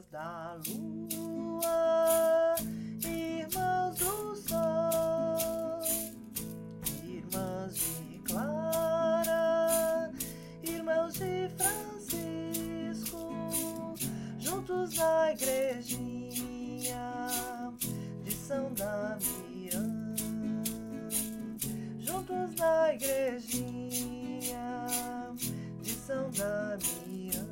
da lua, irmãos do sol, irmãs de Clara, irmãos de Francisco, juntos na igrejinha de São Damião, juntos na igrejinha de São Damião.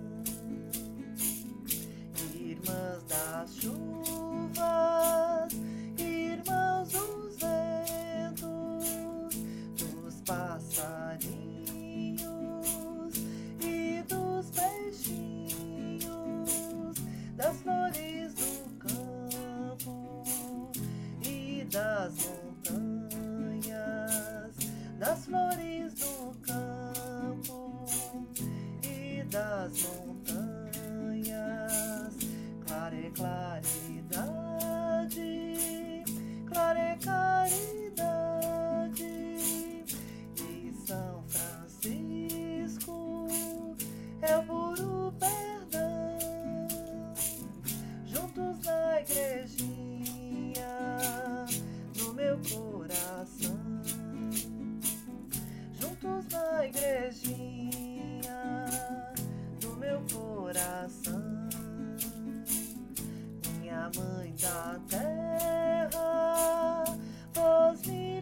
Irmãs das chuvas, irmãos dos ventos, dos passarinhos e dos peixinhos, das flores do campo e das montanhas, das flores do campo e das montanhas. Clara é claridade, clara é caridade, e São Francisco é o puro perdão. Juntos na igrejinha, no meu coração, juntos na igrejinha, no meu coração. Minha mãe da terra, vós me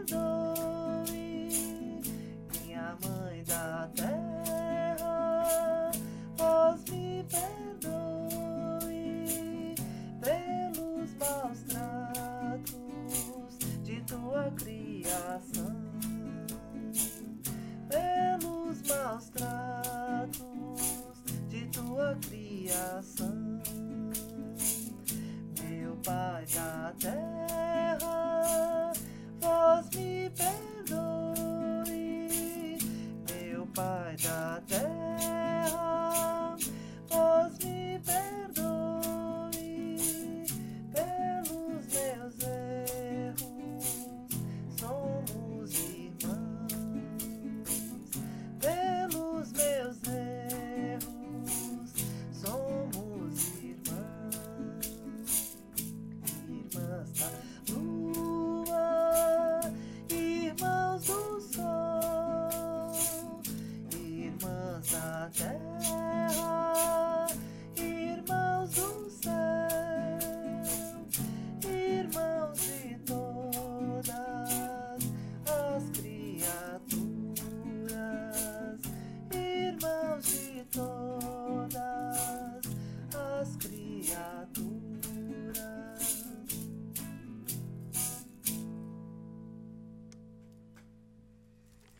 perdoe. Minha mãe da terra, vós me perdoe pelos maus tratos de tua criação, pelos maus tratos de tua criação. Pai da terra,